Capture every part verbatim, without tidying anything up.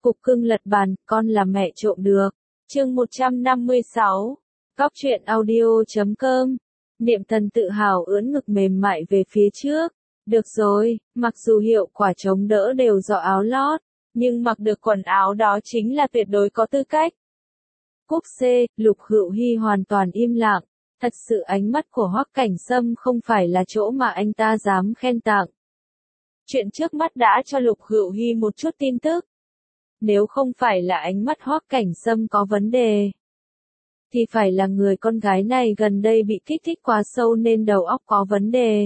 Cục cưng lật bàn, con là mẹ trộm được. Chương một trăm năm mươi sáu. Góc truyện audio chấm com. Niệm Thần tự hào ưỡn ngực mềm mại về phía trước. Được rồi, mặc dù hiệu quả chống đỡ đều do áo lót, nhưng mặc được quần áo đó chính là tuyệt đối có tư cách. Cúp C, Lục Hữu Hi hoàn toàn im lặng. Thật sự ánh mắt của Hoắc Cảnh Sâm không phải là chỗ mà anh ta dám khen tặng. Chuyện trước mắt đã cho Lục Hữu Hi một chút tin tức. Nếu không phải là ánh mắt Hoắc Cảnh Sâm có vấn đề, thì phải là người con gái này gần đây bị kích thích quá sâu nên đầu óc có vấn đề.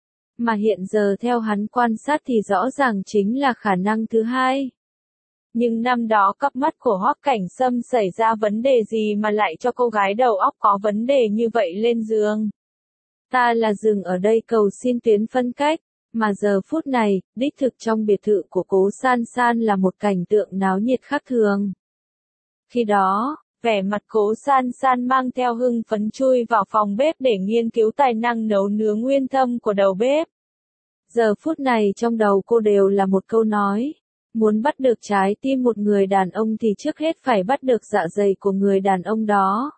Mà hiện giờ theo hắn quan sát thì rõ ràng chính là khả năng thứ hai. Nhưng năm đó cặp mắt của Hoắc Cảnh Sâm xảy ra vấn đề gì mà lại cho cô gái đầu óc có vấn đề như vậy lên giường? Ta là dừng ở đây cầu xin tuyến phân cách, mà giờ phút này, đích thực trong biệt thự của Cố San San là một cảnh tượng náo nhiệt khác thường. Khi đó, vẻ mặt Cố San San mang theo hưng phấn chui vào phòng bếp để nghiên cứu tài năng nấu nướng nguyên thâm của đầu bếp. Giờ phút này trong đầu cô đều là một câu nói. Muốn bắt được trái tim một người đàn ông thì trước hết phải bắt được dạ dày của người đàn ông đó.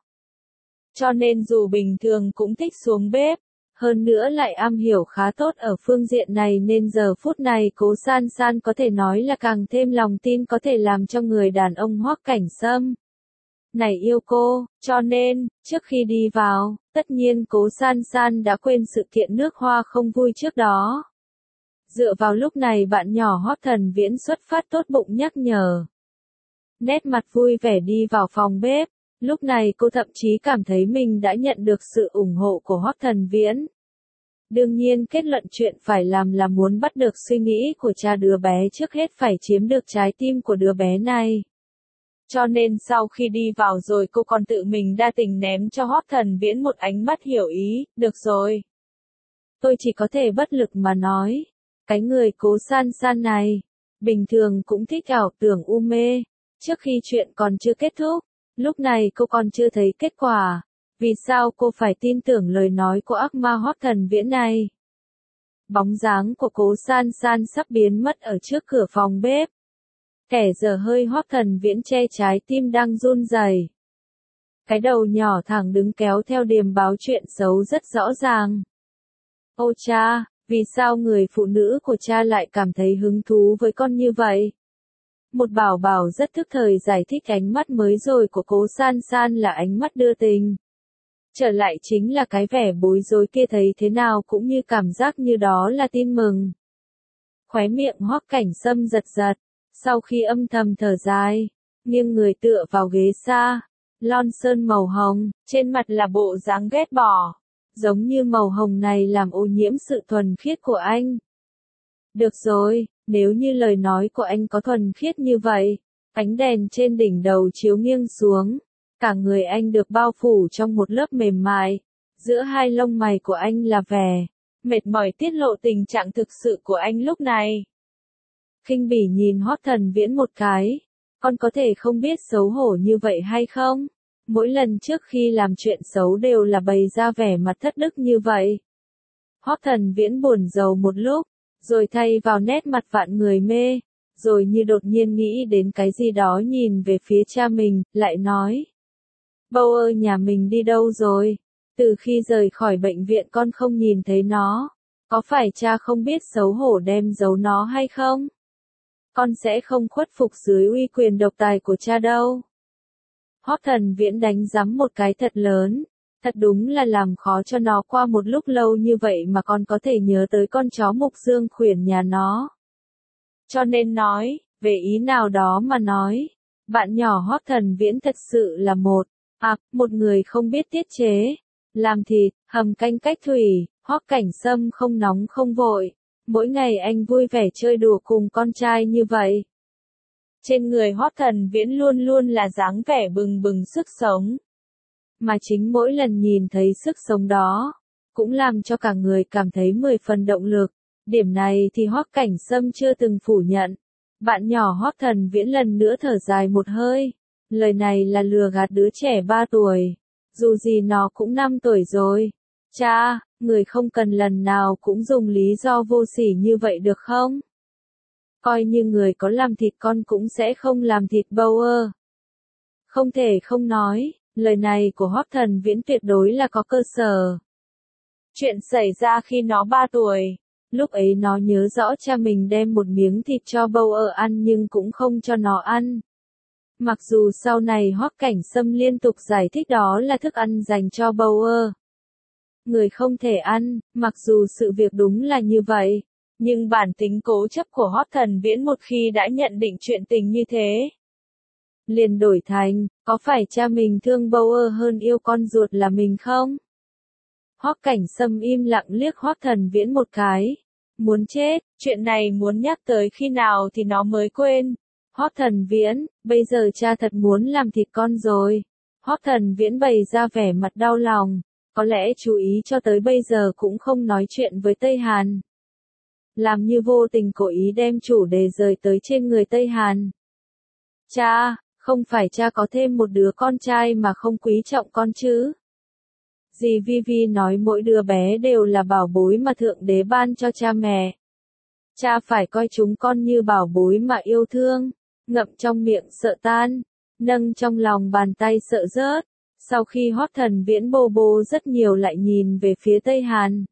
Cho nên dù bình thường cũng thích xuống bếp, hơn nữa lại am hiểu khá tốt ở phương diện này nên giờ phút này Cố San San có thể nói là càng thêm lòng tin có thể làm cho người đàn ông Hoắc Cảnh Sâm này yêu cô, cho nên, trước khi đi vào, tất nhiên Cố San San đã quên sự kiện nước hoa không vui trước đó. Dựa vào lúc này bạn nhỏ Hoắc Thần Viễn xuất phát tốt bụng nhắc nhở. Nét mặt vui vẻ đi vào phòng bếp, lúc này cô thậm chí cảm thấy mình đã nhận được sự ủng hộ của Hoắc Thần Viễn. Đương nhiên kết luận chuyện phải làm là muốn bắt được suy nghĩ của cha đứa bé trước hết phải chiếm được trái tim của đứa bé này. Cho nên sau khi đi vào rồi cô còn tự mình đa tình ném cho Hoắc Thần Viễn một ánh mắt hiểu ý, được rồi. Tôi chỉ có thể bất lực mà nói. Cái người Cố San San này, bình thường cũng thích ảo tưởng u mê, trước khi chuyện còn chưa kết thúc, lúc này cô còn chưa thấy kết quả, vì sao cô phải tin tưởng lời nói của ác ma Hoắc Thần Viễn này? Bóng dáng của Cố San San sắp biến mất ở trước cửa phòng bếp. Kẻ dở hơi Hoắc Thần Viễn che trái tim đang run rẩy. Cái đầu nhỏ thẳng đứng kéo theo điềm báo chuyện xấu rất rõ ràng. Ô cha! Vì sao người phụ nữ của cha lại cảm thấy hứng thú với con như vậy? Một bảo bảo rất thức thời giải thích ánh mắt mới rồi của Cố San San là ánh mắt đưa tình. Trở lại chính là cái vẻ bối rối kia thấy thế nào cũng như cảm giác như đó là tin mừng. Khóe miệng Hoắc Cảnh Sâm giật giật, sau khi âm thầm thở dài, nghiêng người tựa vào ghế xa, lon sơn màu hồng, trên mặt là bộ dáng ghét bỏ. Giống như màu hồng này làm ô nhiễm sự thuần khiết của anh. Được rồi, nếu như lời nói của anh có thuần khiết như vậy, ánh đèn trên đỉnh đầu chiếu nghiêng xuống, cả người anh được bao phủ trong một lớp mềm mại, giữa hai lông mày của anh là vẻ mệt mỏi tiết lộ tình trạng thực sự của anh lúc này. Khinh bỉ nhìn Hoắc Thần Viễn một cái, con có thể không biết xấu hổ như vậy hay không? Mỗi lần trước khi làm chuyện xấu đều là bày ra vẻ mặt thất đức như vậy. Hoắc Thần Viễn buồn rầu một lúc, rồi thay vào nét mặt vạn người mê, rồi như đột nhiên nghĩ đến cái gì đó nhìn về phía cha mình, lại nói. Bầu ơi nhà mình đi đâu rồi? Từ khi rời khỏi bệnh viện con không nhìn thấy nó. Có phải cha không biết xấu hổ đem giấu nó hay không? Con sẽ không khuất phục dưới uy quyền độc tài của cha đâu. Hoắc Thần Viễn đánh giấm một cái thật lớn, thật đúng là làm khó cho nó qua một lúc lâu như vậy mà con có thể nhớ tới con chó Mục Dương Khuyển nhà nó. Cho nên nói, về ý nào đó mà nói, bạn nhỏ Hoắc Thần Viễn thật sự là một, à, một người không biết tiết chế, làm thịt, hầm canh cách thủy, Hoắc Cảnh Sâm không nóng không vội, mỗi ngày anh vui vẻ chơi đùa cùng con trai như vậy. Trên người Hoắc Thần Viễn luôn luôn là dáng vẻ bừng bừng sức sống. Mà chính mỗi lần nhìn thấy sức sống đó, cũng làm cho cả người cảm thấy mười phần động lực. Điểm này thì Hoắc Cảnh Sâm chưa từng phủ nhận. Bạn nhỏ Hoắc Thần Viễn lần nữa thở dài một hơi. Lời này là lừa gạt đứa trẻ ba tuổi. Dù gì nó cũng năm tuổi rồi. Cha, người không cần lần nào cũng dùng lý do vô sỉ như vậy được không? Coi như người có làm thịt con cũng sẽ không làm thịt Bauer. Không thể không nói, lời này của Hoắc Thần Viễn tuyệt đối là có cơ sở. Chuyện xảy ra khi nó ba tuổi. Lúc ấy nó nhớ rõ cha mình đem một miếng thịt cho Bauer ăn nhưng cũng không cho nó ăn. Mặc dù sau này Hoắc Cảnh Sâm liên tục giải thích đó là thức ăn dành cho Bauer. Người không thể ăn, mặc dù sự việc đúng là như vậy. Nhưng bản tính cố chấp của Hoắc Thần Viễn một khi đã nhận định chuyện tình như thế, liền đổi thành, có phải cha mình thương Bauer hơn yêu con ruột là mình không? Hoắc Cảnh Sâm im lặng liếc Hoắc Thần Viễn một cái. Muốn chết, chuyện này muốn nhắc tới khi nào thì nó mới quên. Hoắc Thần Viễn, bây giờ cha thật muốn làm thịt con rồi. Hoắc Thần Viễn bày ra vẻ mặt đau lòng, có lẽ chú ý cho tới bây giờ cũng không nói chuyện với Tây Hàn. Làm như vô tình cố ý đem chủ đề rời tới trên người Tây Hàn. Cha, không phải cha có thêm một đứa con trai mà không quý trọng con chứ? Dì Vivi nói mỗi đứa bé đều là bảo bối mà Thượng Đế ban cho cha mẹ. Cha phải coi chúng con như bảo bối mà yêu thương, ngậm trong miệng sợ tan, nâng trong lòng bàn tay sợ rớt. Sau khi Hoắc Thần Viễn bô bô rất nhiều lại nhìn về phía Tây Hàn.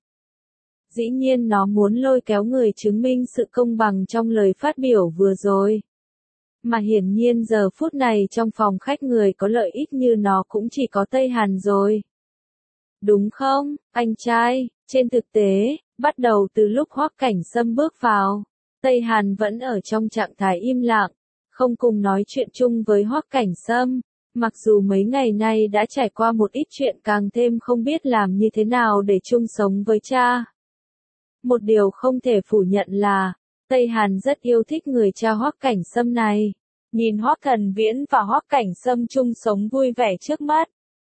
Dĩ nhiên nó muốn lôi kéo người chứng minh sự công bằng trong lời phát biểu vừa rồi. Mà hiển nhiên giờ phút này trong phòng khách người có lợi ích như nó cũng chỉ có Tây Hàn rồi. Đúng không, anh trai? Trên thực tế, bắt đầu từ lúc Hoắc Cảnh Sâm bước vào, Tây Hàn vẫn ở trong trạng thái im lặng, không cùng nói chuyện chung với Hoắc Cảnh Sâm. Mặc dù mấy ngày nay đã trải qua một ít chuyện càng thêm không biết làm như thế nào để chung sống với cha. Một điều không thể phủ nhận là, Tây Hàn rất yêu thích người cha Hoắc Cảnh Sâm này. Nhìn Hoắc Thần Viễn và Hoắc Cảnh Sâm chung sống vui vẻ trước mắt,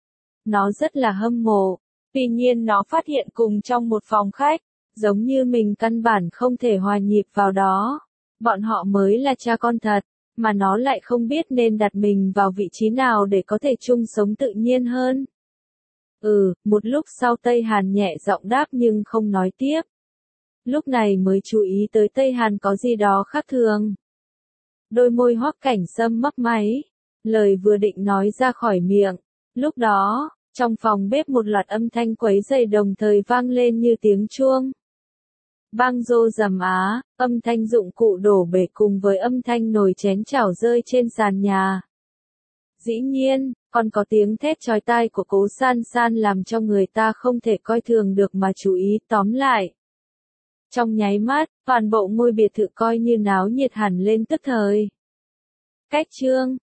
nó rất là hâm mộ. Tuy nhiên nó phát hiện cùng trong một phòng khách, giống như mình căn bản không thể hòa nhịp vào đó. Bọn họ mới là cha con thật, mà nó lại không biết nên đặt mình vào vị trí nào để có thể chung sống tự nhiên hơn. Ừ, một lúc sau Tây Hàn nhẹ giọng đáp nhưng không nói tiếp. Lúc này mới chú ý tới Tây Hàn có gì đó khác thường. Đôi môi Hoắc Cảnh Sâm mấp máy, lời vừa định nói ra khỏi miệng. Lúc đó, trong phòng bếp một loạt âm thanh quấy rầy đồng thời vang lên như tiếng chuông. Bang rô rầm á, âm thanh dụng cụ đổ bể cùng với âm thanh nồi chén chảo rơi trên sàn nhà. Dĩ nhiên, còn có tiếng thét chói tai của Cố San San làm cho người ta không thể coi thường được mà chú ý. Tóm lại, trong nháy mắt, toàn bộ ngôi biệt thự coi như náo nhiệt hẳn lên tức thời. Cách chương